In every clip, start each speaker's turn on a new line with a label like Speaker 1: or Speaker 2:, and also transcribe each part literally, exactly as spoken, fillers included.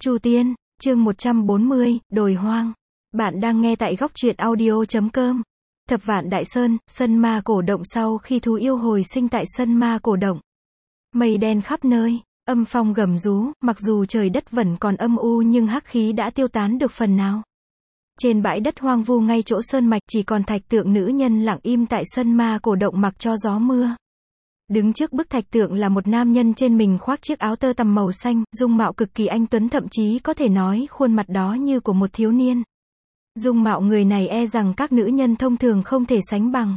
Speaker 1: Chu Tiên, chương một trăm bốn mươi, Đồi Hoang. Bạn đang nghe tại góc truyện audio chấm com. Thập Vạn Đại Sơn, sân ma cổ động. Sau khi thú yêu hồi sinh tại sân ma cổ động, mây đen khắp nơi, âm phong gầm rú, mặc dù trời đất vẫn còn âm u nhưng hắc khí đã tiêu tán được phần nào. Trên bãi đất hoang vu ngay chỗ sơn mạch chỉ còn thạch tượng nữ nhân lặng im tại sân ma cổ động mặc cho gió mưa. Đứng trước bức thạch tượng là một nam nhân trên mình khoác chiếc áo tơ tằm màu xanh, dung mạo cực kỳ anh tuấn, thậm chí có thể nói khuôn mặt đó như của một thiếu niên. Dung mạo người này e rằng các nữ nhân thông thường không thể sánh bằng.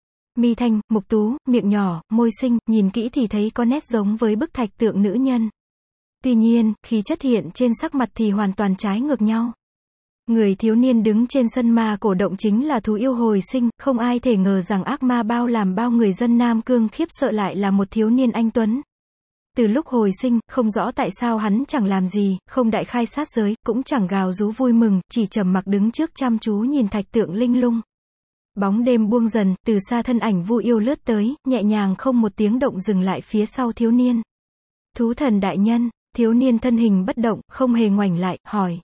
Speaker 1: Mi thanh, mục tú, miệng nhỏ, môi xinh, nhìn kỹ thì thấy có nét giống với bức thạch tượng nữ nhân. Tuy nhiên, khí chất hiện trên sắc mặt thì hoàn toàn trái ngược nhau. Người thiếu niên đứng trên sân ma cổ động chính là thú yêu hồi sinh, không ai thể ngờ rằng ác ma bao làm bao người dân Nam Cương khiếp sợ lại là một thiếu niên anh tuấn. Từ lúc hồi sinh, không rõ tại sao hắn chẳng làm gì, không đại khai sát giới, cũng chẳng gào rú vui mừng, chỉ trầm mặc đứng trước chăm chú nhìn thạch tượng linh lung. Bóng đêm buông dần, từ xa thân ảnh Vu Yêu lướt tới, nhẹ nhàng không một tiếng động dừng lại phía sau thiếu niên. Thú thần đại nhân. Thiếu niên thân hình bất động, không hề ngoảnh lại, hỏi.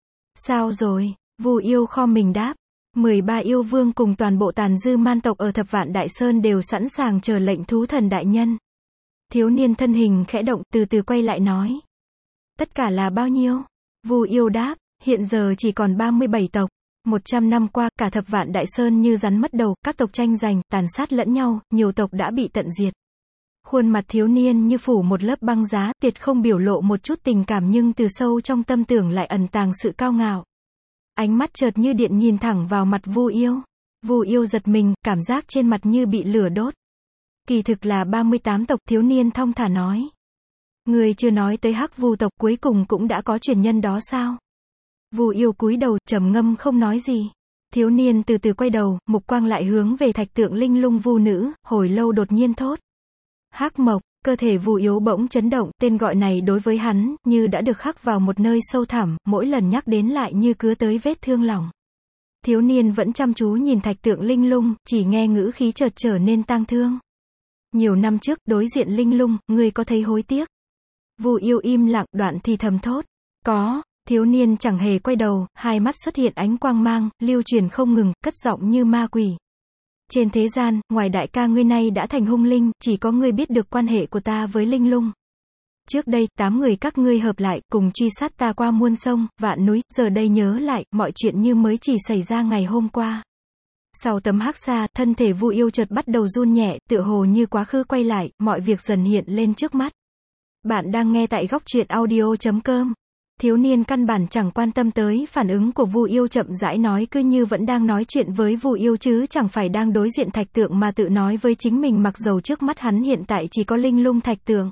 Speaker 1: Sao rồi? Vu Yêu kho mình đáp. mười ba yêu vương cùng toàn bộ tàn dư man tộc ở Thập Vạn Đại Sơn đều sẵn sàng chờ lệnh thú thần đại nhân. Thiếu niên thân hình khẽ động, từ từ quay lại nói. Tất cả là bao nhiêu? Vu Yêu đáp. Hiện giờ chỉ còn ba mươi bảy tộc. Một trăm năm qua, cả Thập Vạn Đại Sơn như rắn mất đầu, các tộc tranh giành, tàn sát lẫn nhau, nhiều tộc đã bị tận diệt. Khuôn mặt thiếu niên như phủ một lớp băng giá, tuyệt không biểu lộ một chút tình cảm nhưng từ sâu trong tâm tưởng lại ẩn tàng sự cao ngạo. Ánh mắt chợt như điện nhìn thẳng vào mặt Vu Yêu. Vu Yêu giật mình, cảm giác trên mặt như bị lửa đốt. Kỳ thực là ba mươi tám tộc, thiếu niên thong thả nói. Người chưa nói tới Hắc Vu tộc, cuối cùng cũng đã có truyền nhân đó sao? Vu Yêu cúi đầu, trầm ngâm không nói gì. Thiếu niên từ từ quay đầu, mục quang lại hướng về thạch tượng linh lung Vu nữ, hồi lâu đột nhiên thốt. Hắc Mộc. Cơ thể Vu Yêu bỗng chấn động, tên gọi này đối với hắn, như đã được khắc vào một nơi sâu thẳm, mỗi lần nhắc đến lại như cứa tới vết thương lòng. Thiếu niên vẫn chăm chú nhìn thạch tượng linh lung, chỉ nghe ngữ khí chợt trở nên tang thương. Nhiều năm trước, đối diện linh lung, ngươi có thấy hối tiếc? Vu Yêu im lặng, đoạn thì thầm thốt. Có. Thiếu niên chẳng hề quay đầu, hai mắt xuất hiện ánh quang mang, lưu truyền không ngừng, cất giọng như ma quỷ. Trên thế gian, ngoài đại ca ngươi nay đã thành hung linh, chỉ có ngươi biết được quan hệ của ta với linh lung. Trước đây, tám người các ngươi hợp lại, cùng truy sát ta qua muôn sông, vạn núi, giờ đây nhớ lại, mọi chuyện như mới chỉ xảy ra ngày hôm qua. Sau tấm hắc sa, thân thể Vu Yêu chợt bắt đầu run nhẹ, tựa hồ như quá khứ quay lại, mọi việc dần hiện lên trước mắt. Bạn đang nghe tại góc truyện audio chấm com. Thiếu niên căn bản chẳng quan tâm tới phản ứng của Vu Yêu, chậm rãi nói, cứ như vẫn đang nói chuyện với Vu Yêu chứ chẳng phải đang đối diện thạch tượng, mà tự nói với chính mình, mặc dầu trước mắt hắn hiện tại chỉ có linh lung thạch tượng.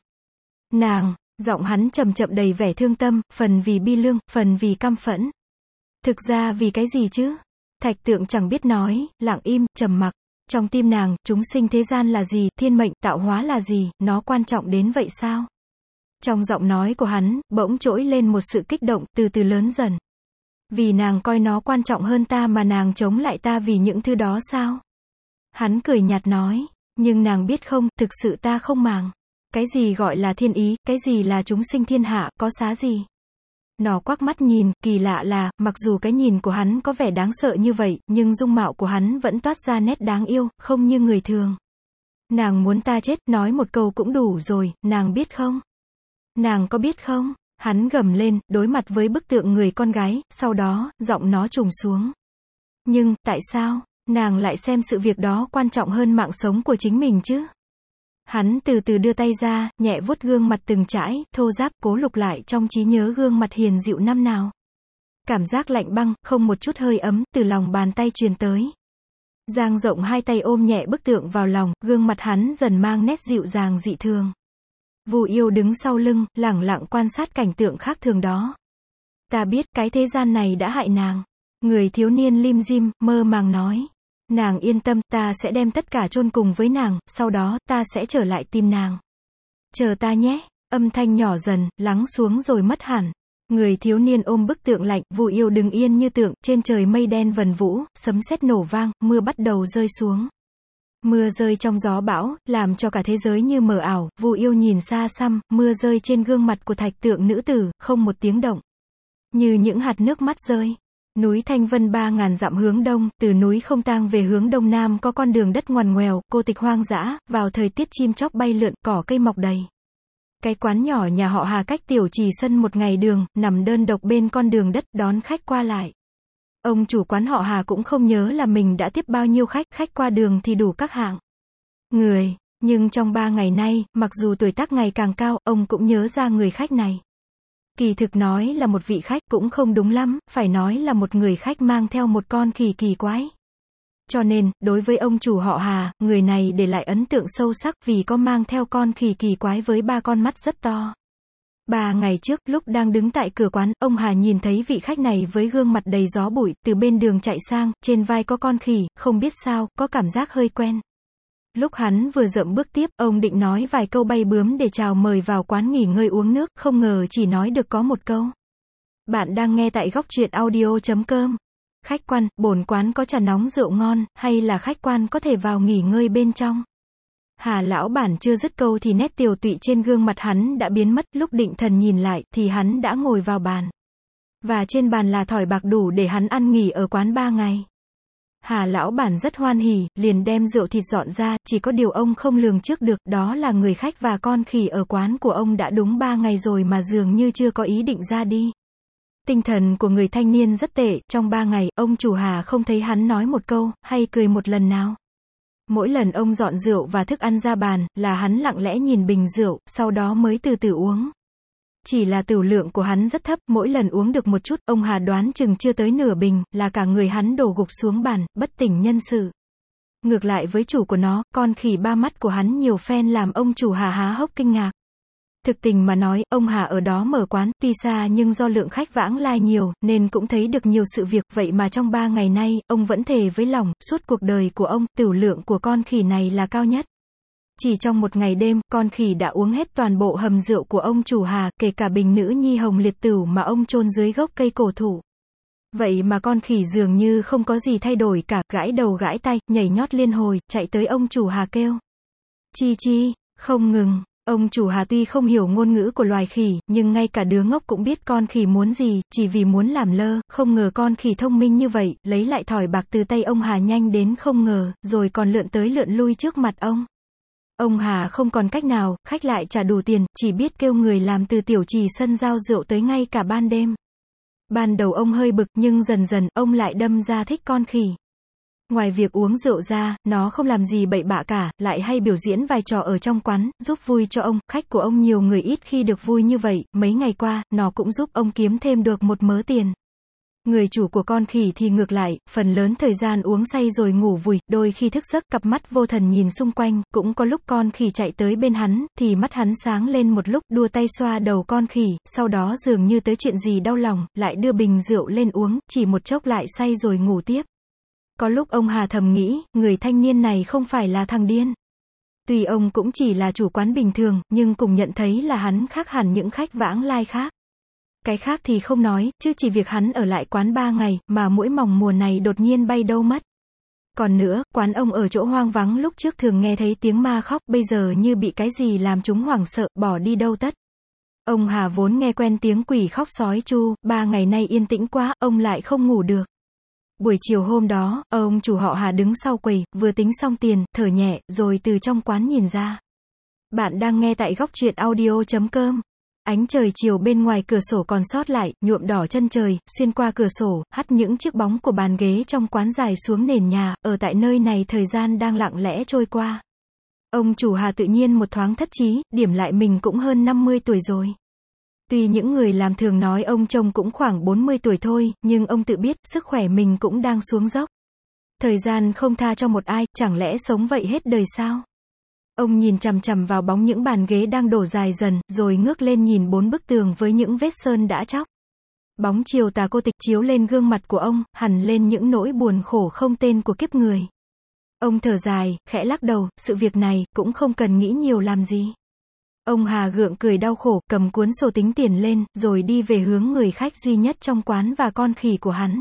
Speaker 1: Nàng. Giọng hắn chậm chậm đầy vẻ thương tâm, phần vì bi lương, phần vì căm phẫn. Thực ra vì cái gì chứ? Thạch tượng chẳng biết nói, lặng im, trầm mặc. Trong tim nàng, chúng sinh thế gian là gì, thiên mệnh, tạo hóa là gì, nó quan trọng đến vậy sao? Trong giọng nói của hắn, bỗng trỗi lên một sự kích động, từ từ lớn dần. Vì nàng coi nó quan trọng hơn ta mà nàng chống lại ta vì những thứ đó sao? Hắn cười nhạt nói, nhưng nàng biết không, thực sự ta không màng. Cái gì gọi là thiên ý, cái gì là chúng sinh thiên hạ, có xá gì? Nó quắc mắt nhìn, kỳ lạ là, mặc dù cái nhìn của hắn có vẻ đáng sợ như vậy, nhưng dung mạo của hắn vẫn toát ra nét đáng yêu, không như người thường. Nàng muốn ta chết, nói một câu cũng đủ rồi, nàng biết không? Nàng có biết không? Hắn gầm lên, đối mặt với bức tượng người con gái, sau đó, giọng nó trùng xuống. Nhưng, tại sao, nàng lại xem sự việc đó quan trọng hơn mạng sống của chính mình chứ? Hắn từ từ đưa tay ra, nhẹ vuốt gương mặt từng trãi, thô ráp, cố lục lại trong trí nhớ gương mặt hiền dịu năm nào. Cảm giác lạnh băng, không một chút hơi ấm, từ lòng bàn tay truyền tới. Dang rộng hai tay ôm nhẹ bức tượng vào lòng, gương mặt hắn dần mang nét dịu dàng dị thường. Vu Yêu đứng sau lưng, lẳng lặng quan sát cảnh tượng khác thường đó. Ta biết cái thế gian này đã hại nàng. Người thiếu niên lim dim, mơ màng nói. Nàng yên tâm, ta sẽ đem tất cả chôn cùng với nàng, sau đó, ta sẽ trở lại tìm nàng. Chờ ta nhé. Âm thanh nhỏ dần, lắng xuống rồi mất hẳn. Người thiếu niên ôm bức tượng lạnh, Vu Yêu đứng yên như tượng, trên trời mây đen vần vũ, sấm sét nổ vang, mưa bắt đầu rơi xuống. Mưa rơi trong gió bão, làm cho cả thế giới như mờ ảo. Vu Yêu nhìn xa xăm, mưa rơi trên gương mặt của thạch tượng nữ tử, không một tiếng động. như những hạt nước mắt rơi. Núi Thanh Vân ba ngàn dặm hướng đông, từ núi Không Tang về hướng đông nam có con đường đất ngoằn ngoèo, cô tịch hoang dã, vào thời tiết chim chóc bay lượn, cỏ cây mọc đầy. Cái quán nhỏ nhà họ Hà cách Tiểu Trì Sân một ngày đường, nằm đơn độc bên con đường đất, đón khách qua lại. Ông chủ quán họ Hà cũng không nhớ là mình đã tiếp bao nhiêu khách, khách qua đường thì đủ các hạng người, nhưng trong ba ngày nay, mặc dù tuổi tác ngày càng cao, ông cũng nhớ ra người khách này. Kỳ thực nói là một vị khách cũng không đúng lắm, phải nói là một người khách mang theo một con khỉ kỳ quái. Cho nên, đối với ông chủ họ Hà, người này để lại ấn tượng sâu sắc vì có mang theo con khỉ kỳ quái với ba con mắt rất to. Ba ngày trước, lúc đang đứng tại cửa quán, ông Hà nhìn thấy vị khách này với gương mặt đầy gió bụi, từ bên đường chạy sang, trên vai có con khỉ, không biết sao, có cảm giác hơi quen. Lúc hắn vừa dậm bước tiếp, ông định nói vài câu bay bướm để chào mời vào quán nghỉ ngơi uống nước, không ngờ chỉ nói được có một câu. Bạn đang nghe tại góc truyện audio chấm com. Khách quan, bổn quán có trà nóng rượu ngon, hay là khách quan có thể vào nghỉ ngơi bên trong? Hà lão bản chưa dứt câu thì nét tiều tụy trên gương mặt hắn đã biến mất, lúc định thần nhìn lại, thì hắn đã ngồi vào bàn. Và trên bàn là thỏi bạc đủ để hắn ăn nghỉ ở quán ba ngày. Hà lão bản rất hoan hỉ, liền đem rượu thịt dọn ra, chỉ có điều ông không lường trước được, đó là người khách và con khỉ ở quán của ông đã đúng ba ngày rồi mà dường như chưa có ý định ra đi. Tinh thần của người thanh niên rất tệ, trong ba ngày, ông chủ Hà không thấy hắn nói một câu, hay cười một lần nào. Mỗi lần ông dọn rượu và thức ăn ra bàn, là hắn lặng lẽ nhìn bình rượu, sau đó mới từ từ uống. Chỉ là tửu lượng của hắn rất thấp, mỗi lần uống được một chút, ông Hà đoán chừng chưa tới nửa bình, là cả người hắn đổ gục xuống bàn, bất tỉnh nhân sự. Ngược lại với chủ của nó, con khỉ ba mắt của hắn nhiều phen làm ông chủ Hà há hốc kinh ngạc. Thực tình mà nói, ông Hà ở đó mở quán, tuy xa nhưng do lượng khách vãng lai nhiều, nên cũng thấy được nhiều sự việc, vậy mà trong ba ngày nay, ông vẫn thề với lòng, suốt cuộc đời của ông, tửu lượng của con khỉ này là cao nhất. Chỉ trong một ngày đêm, con khỉ đã uống hết toàn bộ hầm rượu của ông chủ Hà, kể cả bình nữ nhi hồng liệt tửu mà ông chôn dưới gốc cây cổ thụ. Vậy mà con khỉ dường như không có gì thay đổi cả, gãi đầu gãi tay, nhảy nhót liên hồi, chạy tới ông chủ Hà kêu. Chi chi, không ngừng. Ông chủ Hà tuy không hiểu ngôn ngữ của loài khỉ, nhưng ngay cả đứa ngốc cũng biết con khỉ muốn gì, chỉ vì muốn làm lơ, không ngờ con khỉ thông minh như vậy, lấy lại thỏi bạc từ tay ông Hà nhanh đến không ngờ, rồi còn lượn tới lượn lui trước mặt ông. Ông Hà không còn cách nào, khách lại trả đủ tiền, chỉ biết kêu người làm từ Tiểu Trì Sân giao rượu tới ngay cả ban đêm. Ban đầu ông hơi bực, nhưng dần dần, ông lại đâm ra thích con khỉ. Ngoài việc uống rượu ra, nó không làm gì bậy bạ cả, lại hay biểu diễn vài trò ở trong quán, giúp vui cho ông, khách của ông nhiều người ít khi được vui như vậy, mấy ngày qua, nó cũng giúp ông kiếm thêm được một mớ tiền. Người chủ của con khỉ thì ngược lại, phần lớn thời gian uống say rồi ngủ vùi, đôi khi thức giấc cặp mắt vô thần nhìn xung quanh, cũng có lúc con khỉ chạy tới bên hắn, thì mắt hắn sáng lên một lúc, đua tay xoa đầu con khỉ, sau đó dường như tới chuyện gì đau lòng, lại đưa bình rượu lên uống, chỉ một chốc lại say rồi ngủ tiếp. Có lúc ông Hà thầm nghĩ, người thanh niên này không phải là thằng điên. Tuy ông cũng chỉ là chủ quán bình thường, nhưng cùng nhận thấy là hắn khác hẳn những khách vãng lai khác. Cái khác thì không nói, chứ chỉ việc hắn ở lại quán ba ngày, mà mỗi mòng mùa này đột nhiên bay đâu mất. Còn nữa, quán ông ở chỗ hoang vắng lúc trước thường nghe thấy tiếng ma khóc, bây giờ như bị cái gì làm chúng hoảng sợ, bỏ đi đâu tất. Ông Hà vốn nghe quen tiếng quỷ khóc sói chu, ba ngày nay yên tĩnh quá, ông lại không ngủ được. Buổi chiều hôm đó, ông chủ họ Hà đứng sau quầy, vừa tính xong tiền, thở nhẹ, rồi từ trong quán nhìn ra. Bạn đang nghe tại góc truyện audio chấm com. Ánh trời chiều bên ngoài cửa sổ còn sót lại, nhuộm đỏ chân trời, xuyên qua cửa sổ, hắt những chiếc bóng của bàn ghế trong quán dài xuống nền nhà, ở tại nơi này thời gian đang lặng lẽ trôi qua. Ông chủ Hà tự nhiên một thoáng thất trí, điểm lại mình cũng hơn năm mươi tuổi rồi. Tuy những người làm thường nói ông trông cũng khoảng bốn mươi tuổi thôi, nhưng ông tự biết, sức khỏe mình cũng đang xuống dốc. Thời gian không tha cho một ai, chẳng lẽ sống vậy hết đời sao? Ông nhìn chằm chằm vào bóng những bàn ghế đang đổ dài dần, rồi ngước lên nhìn bốn bức tường với những vết sơn đã chóc. Bóng chiều tà cô tịch chiếu lên gương mặt của ông, hằn lên những nỗi buồn khổ không tên của kiếp người. Ông thở dài, khẽ lắc đầu, sự việc này, cũng không cần nghĩ nhiều làm gì. Ông Hà gượng cười đau khổ, cầm cuốn sổ tính tiền lên, rồi đi về hướng người khách duy nhất trong quán và con khỉ của hắn.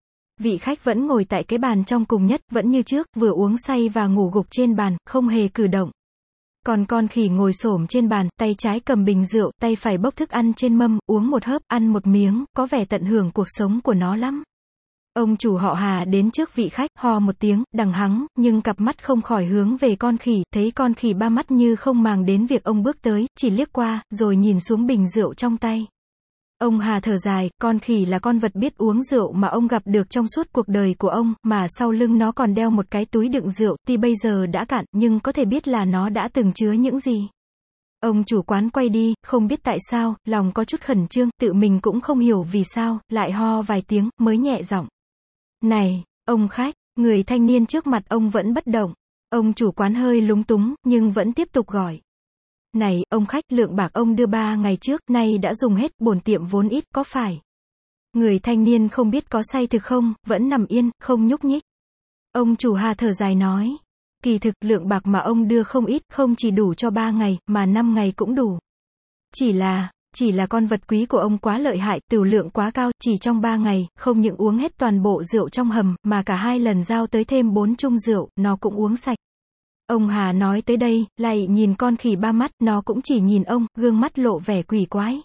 Speaker 1: Vị khách vẫn ngồi tại cái bàn trong cùng nhất, vẫn như trước, vừa uống say và ngủ gục trên bàn, không hề cử động. Còn con khỉ ngồi xổm trên bàn, tay trái cầm bình rượu, tay phải bốc thức ăn trên mâm, uống một hớp, ăn một miếng, có vẻ tận hưởng cuộc sống của nó lắm. Ông chủ họ Hà đến trước vị khách, ho một tiếng, đằng hắng, nhưng cặp mắt không khỏi hướng về con khỉ, thấy con khỉ ba mắt như không màng đến việc ông bước tới, chỉ liếc qua, rồi nhìn xuống bình rượu trong tay. Ông Hà thở dài, con khỉ là con vật biết uống rượu mà ông gặp được trong suốt cuộc đời của ông, mà sau lưng nó còn đeo một cái túi đựng rượu, tuy bây giờ đã cạn, nhưng có thể biết là nó đã từng chứa những gì. Ông chủ quán quay đi, không biết tại sao, lòng có chút khẩn trương, tự mình cũng không hiểu vì sao, lại ho vài tiếng, mới nhẹ giọng. Này, ông khách, người thanh niên trước mặt ông vẫn bất động. Ông chủ quán hơi lúng túng, nhưng vẫn tiếp tục gọi. Này, ông khách, lượng bạc ông đưa ba ngày trước, nay đã dùng hết, bổn tiệm vốn ít, có phải? Người thanh niên không biết có say thực không, vẫn nằm yên, không nhúc nhích. Ông chủ Hà thở dài nói. Kỳ thực, lượng bạc mà ông đưa không ít, không chỉ đủ cho ba ngày, mà năm ngày cũng đủ. Chỉ là, chỉ là con vật quý của ông quá lợi hại, tửu lượng quá cao, chỉ trong ba ngày, không những uống hết toàn bộ rượu trong hầm, mà cả hai lần giao tới thêm bốn chung rượu, nó cũng uống sạch. Ông Hà nói tới đây, lại nhìn con khỉ ba mắt, nó cũng chỉ nhìn ông, gương mắt lộ vẻ quỷ quái.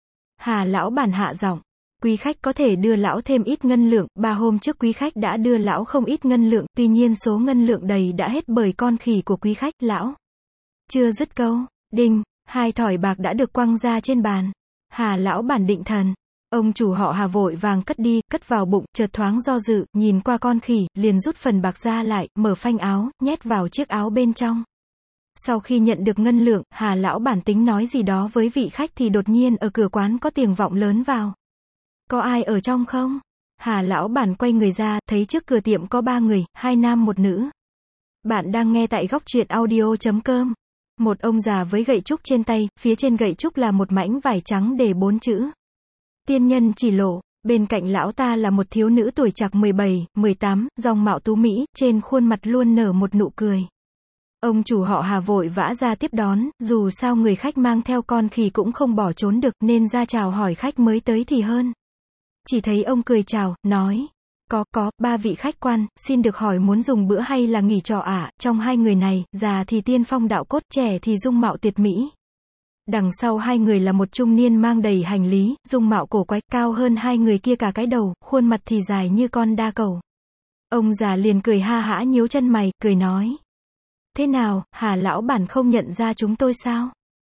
Speaker 1: Hà lão bản hạ giọng. Quý khách có thể đưa lão thêm ít ngân lượng, ba hôm trước quý khách đã đưa lão không ít ngân lượng, tuy nhiên số ngân lượng đầy đã hết bởi con khỉ của quý khách, lão. Chưa dứt câu, đinh, hai thỏi bạc đã được quăng ra trên bàn. Hà lão bản định thần. Ông chủ họ Hà vội vàng cất đi, cất vào bụng, chợt thoáng do dự, nhìn qua con khỉ, liền rút phần bạc ra lại, mở phanh áo, nhét vào chiếc áo bên trong. Sau khi nhận được ngân lượng, Hà lão bản tính nói gì đó với vị khách thì đột nhiên ở cửa quán có tiếng vọng lớn vào. Có ai ở trong không? Hà lão bản quay người ra, thấy trước cửa tiệm có ba người, hai nam một nữ. Bạn đang nghe tại góc truyện audio chấm com. Một ông già với gậy trúc trên tay, phía trên gậy trúc là một mảnh vải trắng để bốn chữ. Tiên nhân chỉ lộ. Bên cạnh lão ta là một thiếu nữ tuổi trạc mười bảy, mười tám, dòng mạo tú mỹ, trên khuôn mặt luôn nở một nụ cười. Ông chủ họ Hà vội vã ra tiếp đón, dù sao người khách mang theo con khỉ cũng không bỏ trốn được, nên ra chào hỏi khách mới tới thì hơn. Chỉ thấy ông cười chào, nói. Có, có, ba vị khách quan, xin được hỏi muốn dùng bữa hay là nghỉ trọ ạ? À? Trong hai người này, già thì tiên phong đạo cốt, trẻ thì dung mạo tuyệt mỹ. Đằng sau hai người là một trung niên mang đầy hành lý, dung mạo cổ quái, cao hơn hai người kia cả cái đầu, khuôn mặt thì dài như con đa cầu. Ông già liền cười ha hả nhíu chân mày, cười nói. Thế nào, Hà lão bản không nhận ra chúng tôi sao?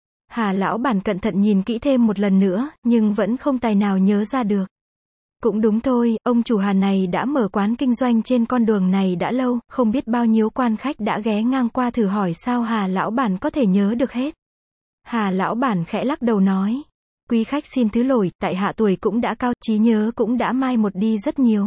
Speaker 1: Hà lão bản cẩn thận nhìn kỹ thêm một lần nữa, nhưng vẫn không tài nào nhớ ra được. Cũng đúng thôi, ông chủ Hà này đã mở quán kinh doanh trên con đường này đã lâu, không biết bao nhiêu quan khách đã ghé ngang qua thử hỏi sao Hà lão bản có thể nhớ được hết. Hà lão bản khẽ lắc đầu nói. Quý khách xin thứ lỗi, tại hạ tuổi cũng đã cao, trí nhớ cũng đã mai một đi rất nhiều.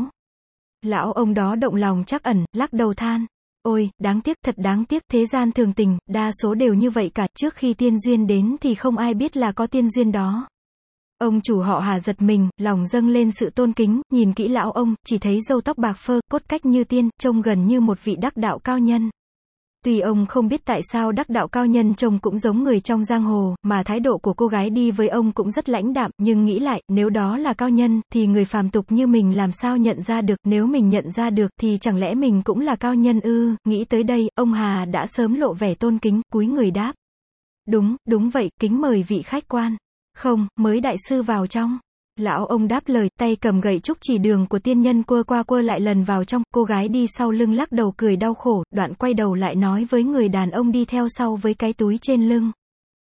Speaker 1: Lão ông đó động lòng trắc ẩn, lắc đầu than. Ôi, đáng tiếc, thật đáng tiếc, thế gian thường tình, đa số đều như vậy cả, trước khi tiên duyên đến thì không ai biết là có tiên duyên đó. Ông chủ họ Hà giật mình, lòng dâng lên sự tôn kính, nhìn kỹ lão ông, chỉ thấy râu tóc bạc phơ, cốt cách như tiên, trông gần như một vị đắc đạo cao nhân. Tuy ông không biết tại sao đắc đạo cao nhân trông cũng giống người trong giang hồ, mà thái độ của cô gái đi với ông cũng rất lãnh đạm, nhưng nghĩ lại, nếu đó là cao nhân, thì người phàm tục như mình làm sao nhận ra được, nếu mình nhận ra được, thì chẳng lẽ mình cũng là cao nhân ư? Nghĩ tới đây, ông Hà đã sớm lộ vẻ tôn kính, cúi người đáp. Đúng, đúng vậy, kính mời vị khách quan. Không, mới đại sư vào trong. Lão ông đáp lời, tay cầm gậy trúc chỉ đường của tiên nhân quơ qua quơ lại lần vào trong, cô gái đi sau lưng lắc đầu cười đau khổ, đoạn quay đầu lại nói với người đàn ông đi theo sau với cái túi trên lưng.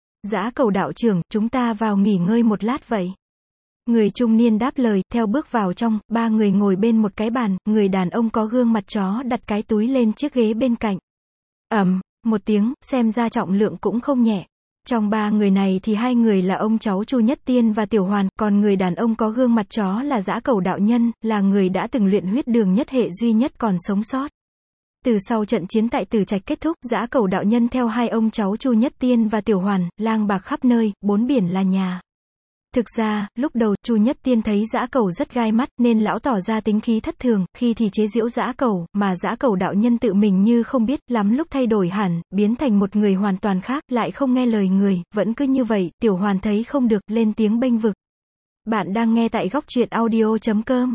Speaker 1: Dã Cẩu đạo trưởng, chúng ta vào nghỉ ngơi một lát vậy. Người trung niên đáp lời, theo bước vào trong, ba người ngồi bên một cái bàn, người đàn ông có gương mặt chó đặt cái túi lên chiếc ghế bên cạnh. Ầm, một tiếng, xem ra trọng lượng cũng không nhẹ. Trong ba người này thì hai người là ông cháu Chu Nhất Tiên và Tiểu Hoàn, còn người đàn ông có gương mặt chó là Dã Cẩu đạo nhân, là người đã từng luyện huyết đường nhất hệ duy nhất còn sống sót. Từ sau trận chiến tại Tử Trạch kết thúc, Dã Cẩu đạo nhân theo hai ông cháu Chu Nhất Tiên và Tiểu Hoàn, lang bạc khắp nơi, bốn biển là nhà. Thực ra, lúc đầu, Chu Nhất Tiên thấy Dã Cẩu rất gai mắt, nên lão tỏ ra tính khí thất thường, khi thì chế giễu Dã Cẩu, mà Dã Cẩu đạo nhân tự mình như không biết, lắm lúc thay đổi hẳn, biến thành một người hoàn toàn khác, lại không nghe lời người, vẫn cứ như vậy, Tiểu Hoàn thấy không được, lên tiếng bênh vực. Bạn đang nghe tại góc truyện audio chấm com.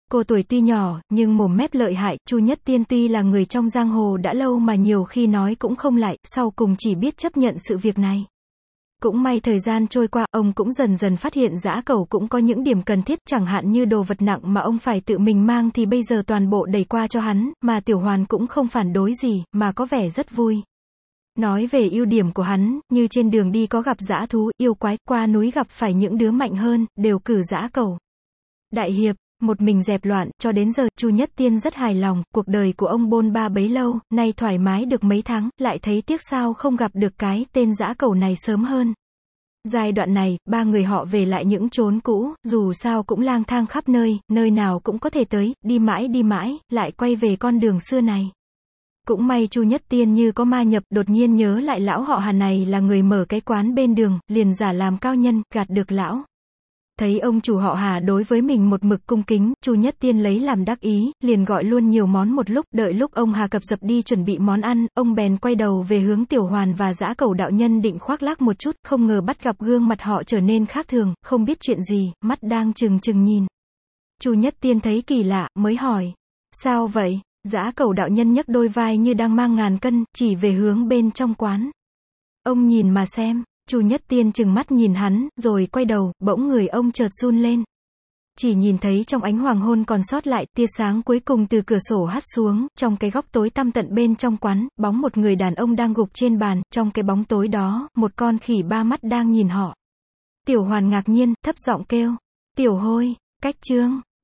Speaker 1: Cô tuổi tuy nhỏ, nhưng mồm mép lợi hại, Chu Nhất Tiên tuy là người trong giang hồ đã lâu mà nhiều khi nói cũng không lại, sau cùng chỉ biết chấp nhận sự việc này. Cũng may thời gian trôi qua, ông cũng dần dần phát hiện dã cẩu cũng có những điểm cần thiết, chẳng hạn như đồ vật nặng mà ông phải tự mình mang thì bây giờ toàn bộ đẩy qua cho hắn, mà Tiểu Hoàn cũng không phản đối gì, mà có vẻ rất vui. Nói về ưu điểm của hắn, như trên đường đi có gặp dã thú, yêu quái, qua núi gặp phải những đứa mạnh hơn, đều cử dã cẩu. Đại hiệp, một mình dẹp loạn, cho đến giờ, Chu Nhất Tiên rất hài lòng, cuộc đời của ông bôn ba bấy lâu, nay thoải mái được mấy tháng, lại thấy tiếc sao không gặp được cái tên dã cẩu này sớm hơn. Giai đoạn này, ba người họ về lại những chốn cũ, dù sao cũng lang thang khắp nơi, nơi nào cũng có thể tới, đi mãi đi mãi, lại quay về con đường xưa này. Cũng may Chu Nhất Tiên như có ma nhập, đột nhiên nhớ lại lão họ Hà này là người mở cái quán bên đường, liền giả làm cao nhân, gạt được lão. Thấy ông chủ họ Hà đối với mình một mực cung kính, Chu Nhất Tiên lấy làm đắc ý, liền gọi luôn nhiều món một lúc, đợi lúc ông Hà cập dập đi chuẩn bị món ăn, ông bèn quay đầu về hướng Tiểu Hoàn và dã cẩu đạo nhân định khoác lác một chút, không ngờ bắt gặp gương mặt họ trở nên khác thường, không biết chuyện gì, mắt đang trừng trừng nhìn. Chu Nhất Tiên thấy kỳ lạ, mới hỏi, sao vậy? Dã cẩu đạo nhân nhấc đôi vai như đang mang ngàn cân, chỉ về hướng bên trong quán. Ông nhìn mà xem. Chu Nhất Tiên trừng mắt nhìn hắn, rồi quay đầu, bỗng người ông chợt run lên. Chỉ nhìn thấy trong ánh hoàng hôn còn sót lại, tia sáng cuối cùng từ cửa sổ hắt xuống, trong cái góc tối tăm tận bên trong quán, bóng một người đàn ông đang gục trên bàn, trong cái bóng tối đó, một con khỉ ba mắt đang nhìn họ. Tiểu Hoàn ngạc nhiên, thấp giọng kêu, Tiểu Hôi, Cách Trương.